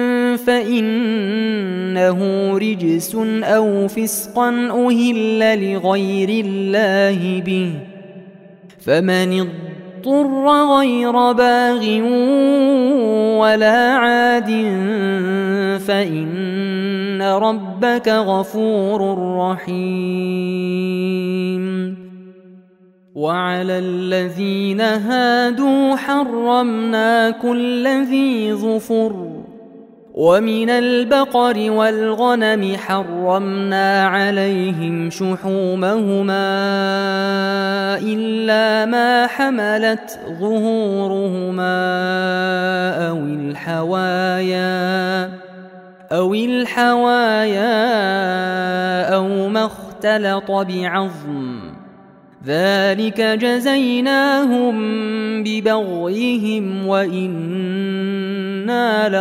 فإنه رجس أو فسقا أهل لغير الله به فمن اضطر غير باغ ولا عاد فإن ربك غفور رحيم وعلى الذين هادوا حرمنا كل ذي ظفر ومن البقر والغنم حرمنا عليهم شحومهما إلا ما حملت ظهورهما أو الحوايا أو ما اختلط بعظم ذلك جزيناهم ببغيهم وإنا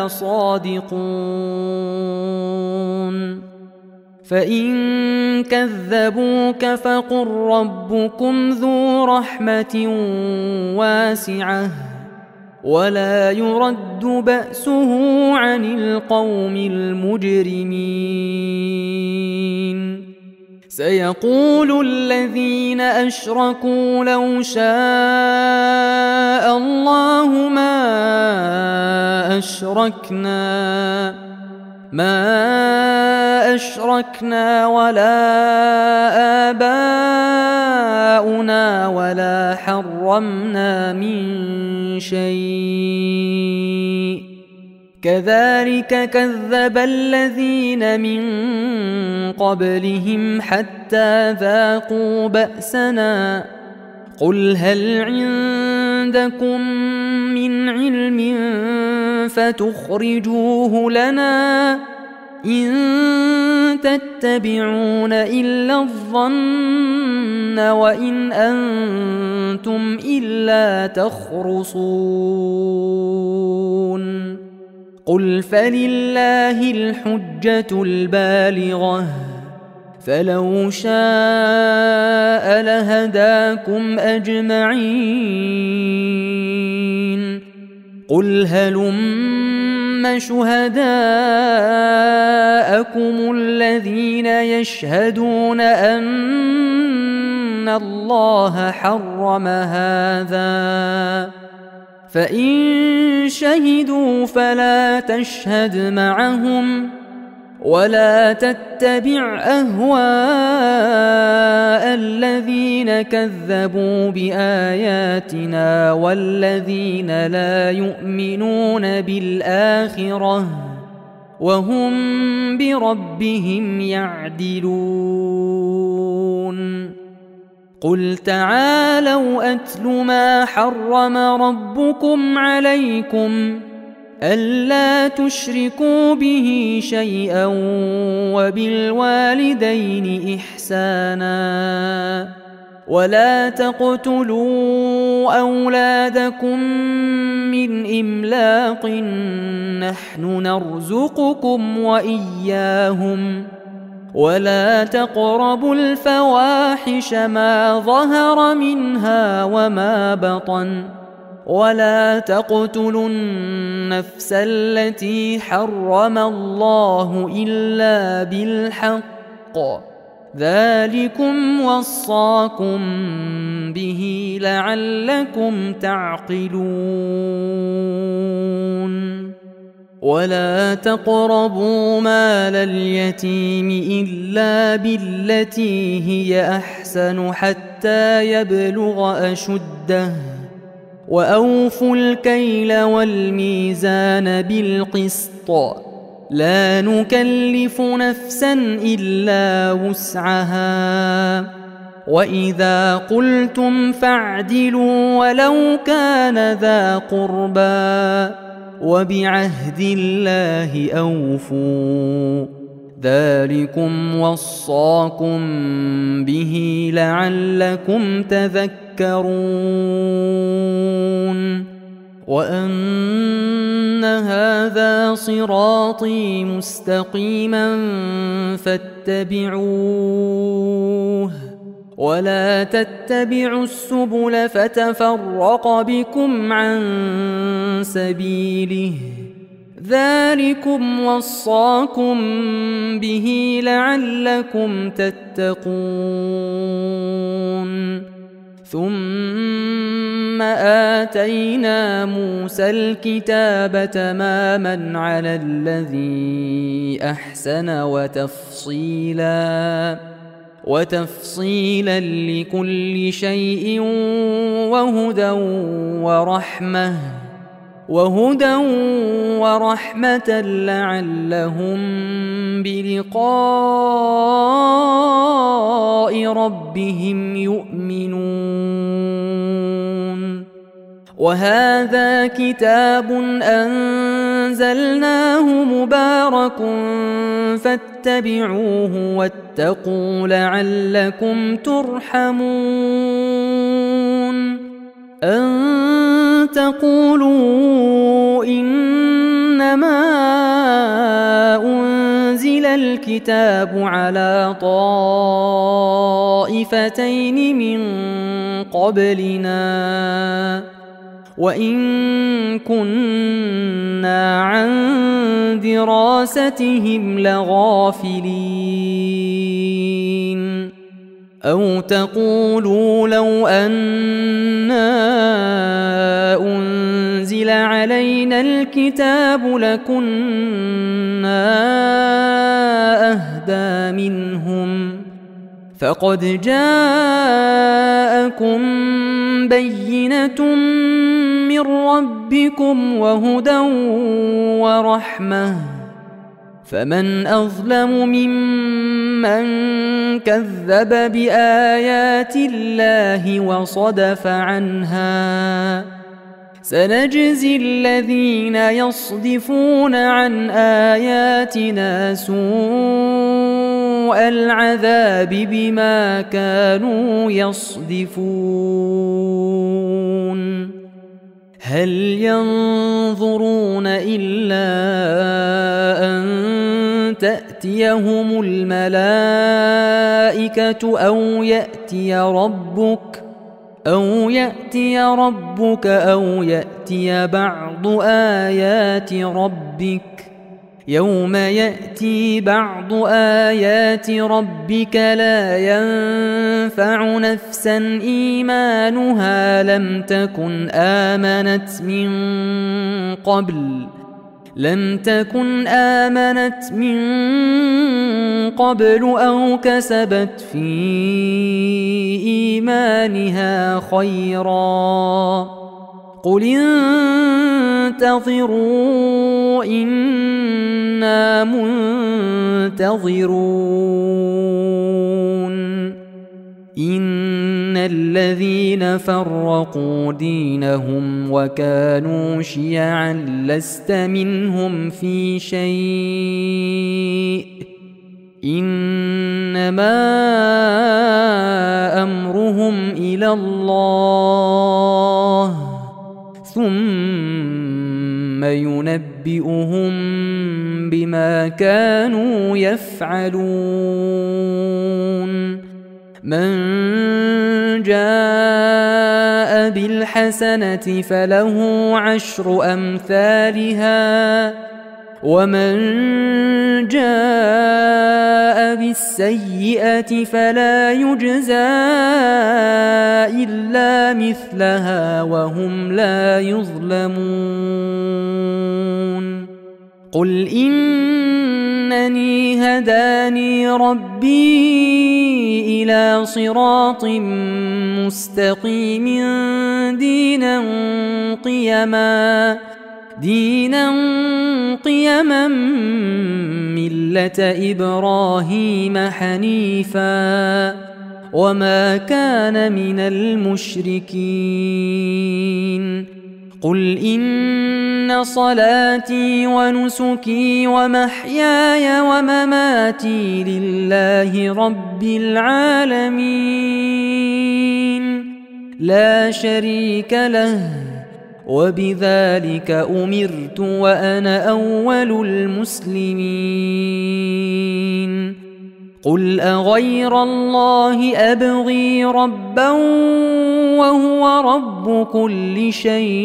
لصادقون فإن كذبوك فقل ربكم ذو رحمة واسعة ولا يرد بأسه عن القوم المجرمين سيقول الذين أشركوا لو شاء الله ما أشركنا ولا آباؤنا ولا حرمنا من شيء كذلك كذب الذين من قبلهم حتى ذاقوا بأسنا قل هل عندكم من علم فتخرجوه لنا إن تتبعون إلا الظن وإن أنتم إلا تخرصون قل فلله الحجة البالغة فلو شاء لهداكم أجمعين قل هلم شهداءكم الذين يشهدون أن الله حرم هذا فإن شهدوا فلا تشهد معهم ولا تتبع أهواء الذين كذبوا بآياتنا والذين لا يؤمنون بالآخرة وهم بربهم يعدلون قل تعالوا أتل ما حرم ربكم عليكم ألا تشركوا به شيئا وبالوالدين إحسانا ولا تقتلوا أولادكم من إملاق نحن نرزقكم وإياهم ولا تقربوا الفواحش ما ظهر منها وما بطن ولا تقتلوا النفس التي حرم الله إلا بالحق ذلكم وصاكم به لعلكم تعقلون ولا تقربوا مال اليتيم إلا بالتي هي أحسن حتى يبلغ أشده وأوفوا الكيل والميزان بالقسط لا نكلف نفسا إلا وسعها وإذا قلتم فاعدلوا ولو كان ذا قربى وبعهد الله أوفوا ذلكم وصاكم به لعلكم تذكرون وأن هذا صراطي مستقيما فاتبعوه ولا تتبعوا السبل فتفرق بكم عن سبيله ذلكم وصاكم به لعلكم تتقون ثم آتينا موسى الكتاب تماما على الذي أحسن وتفصيلا لكل شيء وهدى ورحمة لعلهم بلقاء ربهم يؤمنون وهذا كتاب أنزلناه مبارك فاتبعوه واتقوا لعلكم ترحمون أن تقولوا إنما أنزل الكتاب على طائفتين من قبلنا وإن كنا عن دراستهم لغافلين أو تقولوا لو أنا أنزل علينا الكتاب لكنا أهدى منهم فقد جاءكم بينة من ربكم وهدى ورحمة فمن أظلم ممن كذب بآيات الله وصدف عنها سنجزي الذين يصدفون عن آياتنا سوء العذاب بما كانوا يصدفون هل ينظرون إلا أن تأتيهم الملائكة أو يأتي ربك أو يأتي بعض آيات ربك يوم يأتي بعض آيات ربك لا ينفع نفسا إيمانها لم تكن آمنت من قبل أو كسبت في إيمانها خيرا قل انتظروا إنا منتظرون إن الذين فرقوا دينهم وكانوا شيعا لست منهم في شيء إنما أمرهم إلى الله ثم ينبئهم بما كانوا يفعلون من جاء بالحسنة فله عشر أمثالها ومن جاء بالسيئة فلا يجزى إلا مثلها وهم لا يظلمون قل إنني هداني ربي إلى صراط مستقيم دينا قيما ملة إبراهيم حنيفا وما كان من المشركين قل إن صلاتي ونسكي ومحياي ومماتي لله رب العالمين لا شريك له وبذلك أمرت وأنا أول المسلمين قل أغير الله أبغي ربا وهو رب كل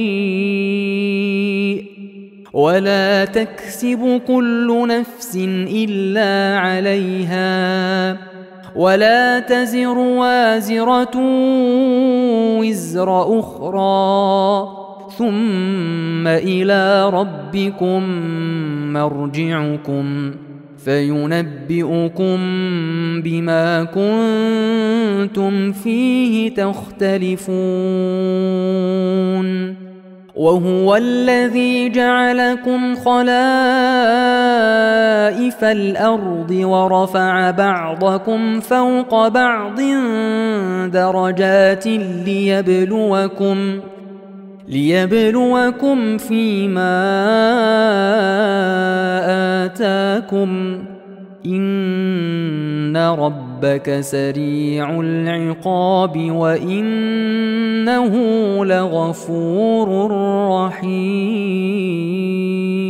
شيء ولا تكسب كل نفس إلا عليها ولا تزر وازرة وزر أخرى ثم إلى ربكم مرجعكم فينبئكم بما كنتم فيه تختلفون وهو الذي جعلكم خلائف الأرض ورفع بعضكم فوق بعض درجات ليبلوكم فيما آتاكم إن ربك سريع العقاب وإنه لغفور رحيم